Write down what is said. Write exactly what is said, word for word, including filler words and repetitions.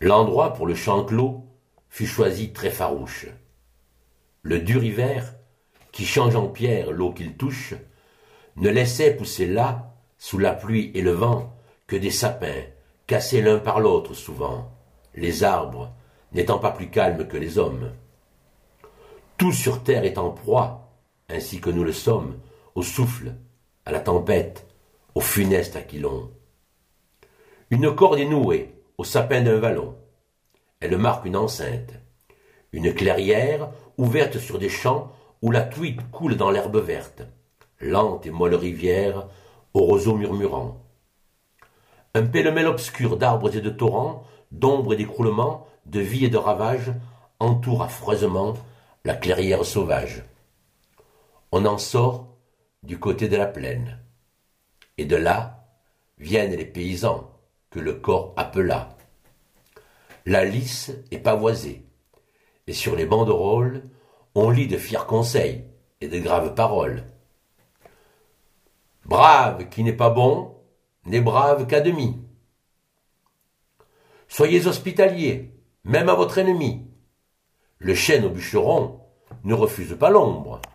L'endroit pour le champ clos fut choisi très farouche. Le dur hiver, qui change en pierre l'eau qu'il touche, ne laissait pousser là, sous la pluie et le vent, que des sapins, cassés l'un par l'autre souvent, les arbres n'étant pas plus calmes que les hommes. Tout sur terre est en proie, ainsi que nous le sommes, au souffle, à la tempête, au funeste aquilon. Une corde est nouée au sapin d'un vallon. Elle marque une enceinte, une clairière ouverte sur des champs où la truite coule dans l'herbe verte, lente et molle rivière aux roseaux murmurants. Un pêle-mêle obscur d'arbres et de torrents, d'ombre et d'écroulements, de vie et de ravages, entoure affreusement la clairière sauvage. On en sort du côté de la plaine, et de là viennent les paysans que le corps appela. La lice est pavoisée, et sur les banderoles, on lit de fiers conseils et de graves paroles. Brave qui n'est pas bon, n'est brave qu'à demi. Soyez hospitaliers, même à votre ennemi. Le chêne au bûcheron ne refuse pas l'ombre.